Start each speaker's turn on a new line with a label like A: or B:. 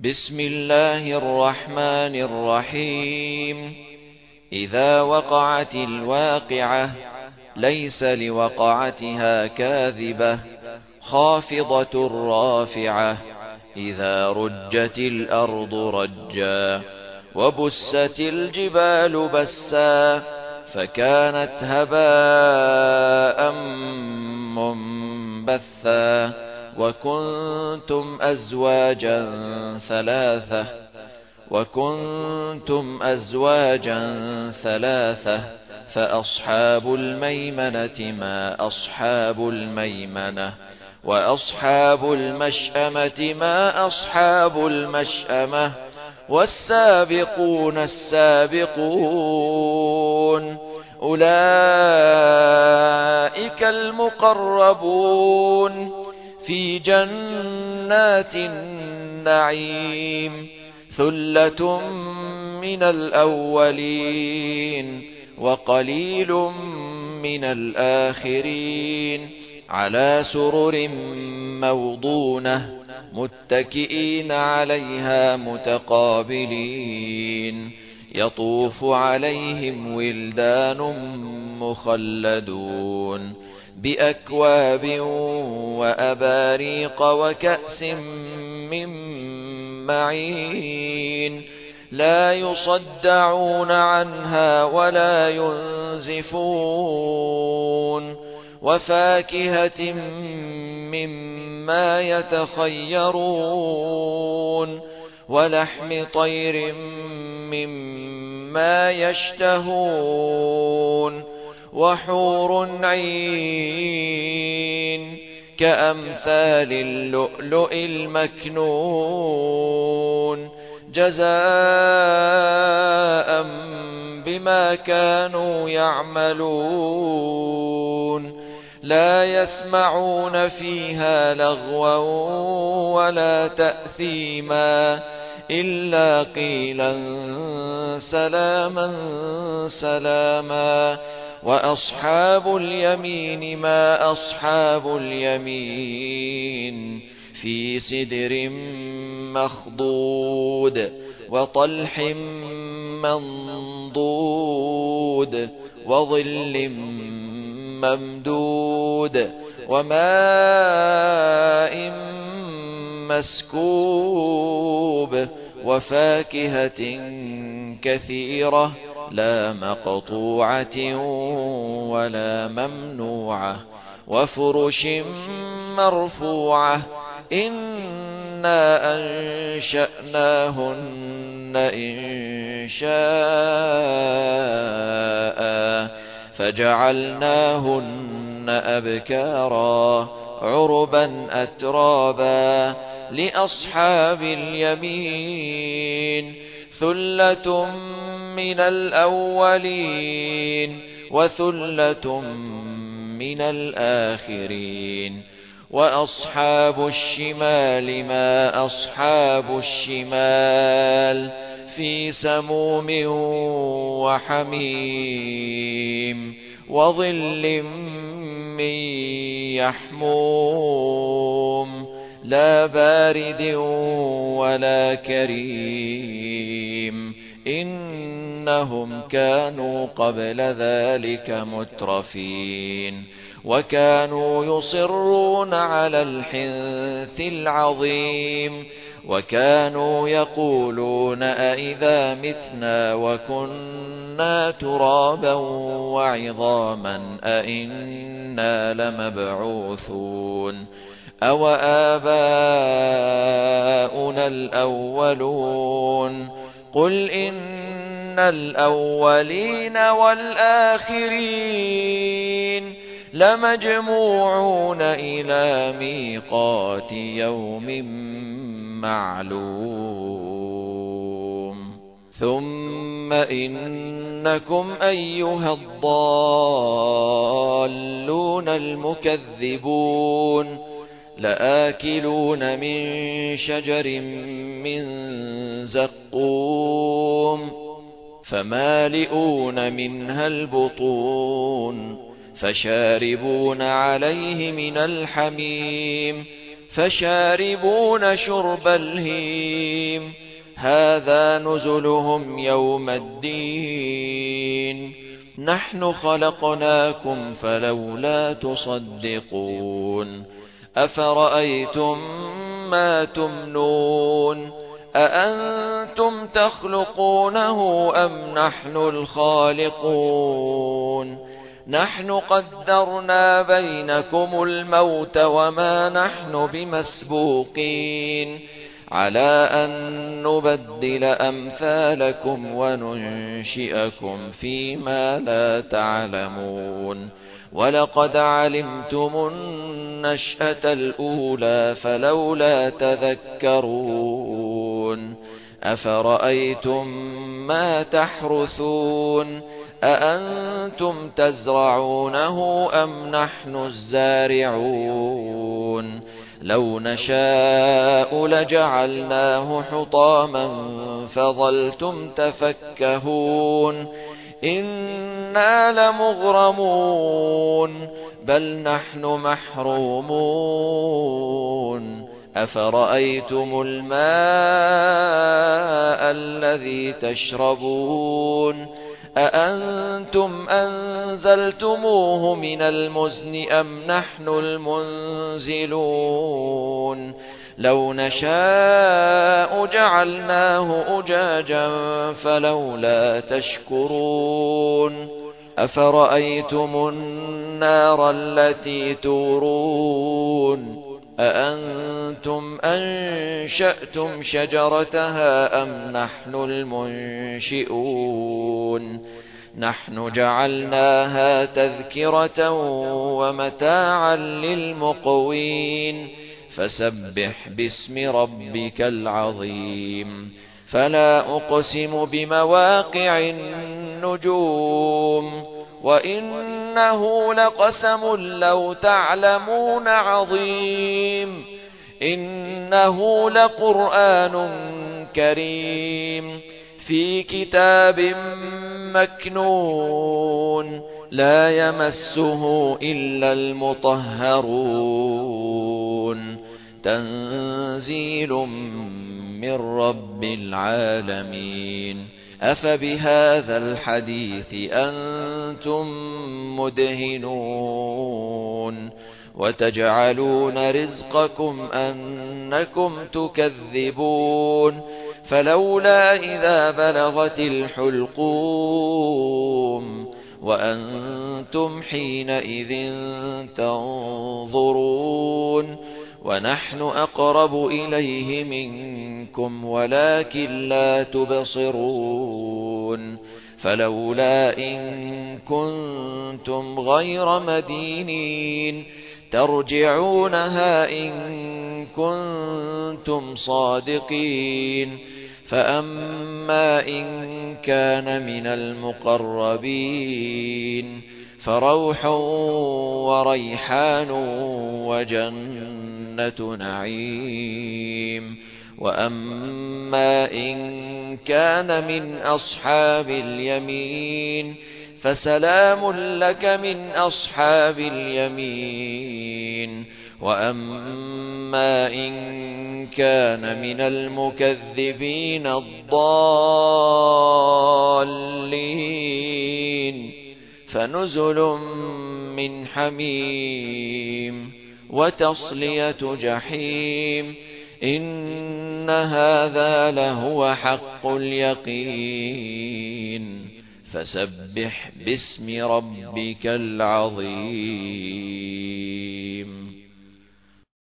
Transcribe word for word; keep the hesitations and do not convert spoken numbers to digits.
A: بسم الله الرحمن الرحيم. إذا وقعت الواقعة ليس لوقعتها كاذبة خافضة رافعة. إذا رجت الأرض رجا وبست الجبال بسا فكانت هباء منبثا وكنتم أزواجا ثلاثة وكنتم أزواجا ثلاثة فأصحاب الميمنة ما أصحاب الميمنة وأصحاب المشأمة ما أصحاب المشأمة والسابقون السابقون أولئك المقربون في جنات النعيم ثلة من الأولين وقليل من الآخرين على سرر موضونة متكئين عليها متقابلين يطوف عليهم ولدان مخلدون بأكواب وأباريق وكأس من معين لا يصدعون عنها ولا ينزفون وفاكهة مما يتخيرون ولحم طير مما يشتهون وحور عين كأمثال اللؤلؤ المكنون جزاء بما كانوا يعملون لا يسمعون فيها لغوا ولا تأثيما إلا قيلا سلاما سلاما وأصحاب اليمين ما أصحاب اليمين في سدر مخضود وطلح منضود وظل ممدود وماء مسكوب وفاكهة كثيرة لا مقطوعة ولا ممنوعة وفرش مرفوعة إنا أنشأناهن إنشاء فجعلناهن أبكارا عربا أترابا لأصحاب اليمين ثلة من الأولين وثلة من الآخرين وأصحاب الشمال ما أصحاب الشمال في سموم وحميم وظل من يحموم لا بارد ولا كريم إنهم كانوا قبل ذلك مترفين وكانوا يصرون على الحنث العظيم وكانوا يقولون أئذا متنا وكنا ترابا وعظاما أئنا لمبعوثون أو آباؤنا الأولون قل إن الأولين والآخرين لمجموعون إلى ميقات يوم معلوم ثم إنكم أيها الضالون المكذبون لآكلون من شجر من زقوم فمالئون منها البطون فشاربون عليه من الحميم فشاربون شرب الهيم هذا نزلهم يوم الدين نحن خلقناكم فلولا تصدقون أفرأيتم ما تمنون أأنتم تخلقونه أم نحن الخالقون نحن قدرنا بينكم الموت وما نحن بمسبوقين على أن نبدل أمثالكم وننشئكم فيما لا تعلمون ولقد علمتم النشأة الأولى فلولا تذكرون أفرأيتم ما تحرثون أأنتم تزرعونه أم نحن الزارعون لو نشاء لجعلناه حطاما فظلتم تفكهون إنا لمغرمون بل نحن محرومون أفرأيتم الماء الذي تشربون أأنتم أنزلتموه من المزن أم نحن المنزلون لو نشاء جعلناه أجاجا فلولا تشكرون أفرأيتم النار التي تورون أأنتم أنشأتم شجرتها أم نحن المنشئون نحن جعلناها تذكرة ومتاعا للمقوين فسبح باسم ربك العظيم فلا أقسم بمواقع النجوم وإنه لقسم لو تعلمون عظيم إنه لقرآن كريم في كتاب مكنون لا يمسه إلا المطهرون تنزيل من رب العالمين أفبهذا الحديث أنتم مدهنون وتجعلون رزقكم أنكم تكذبون فلولا إذا بلغت الحلقوم وأنتم حينئذ تنظرون ونحن أقرب إليه منكم ولكن لا تبصرون فلولا إن كنتم غير مدينين ترجعونها إن كنتم صادقين فأما إن كان من المقربين فروح وريحان وجنة نعيم وأما إن كان من أصحاب اليمين فسلام لك من أصحاب اليمين وأما إن كان من المكذبين الضالين فنزل من حميم وتصلية جحيم إن هذا لهو حق اليقين فسبح باسم ربك العظيم.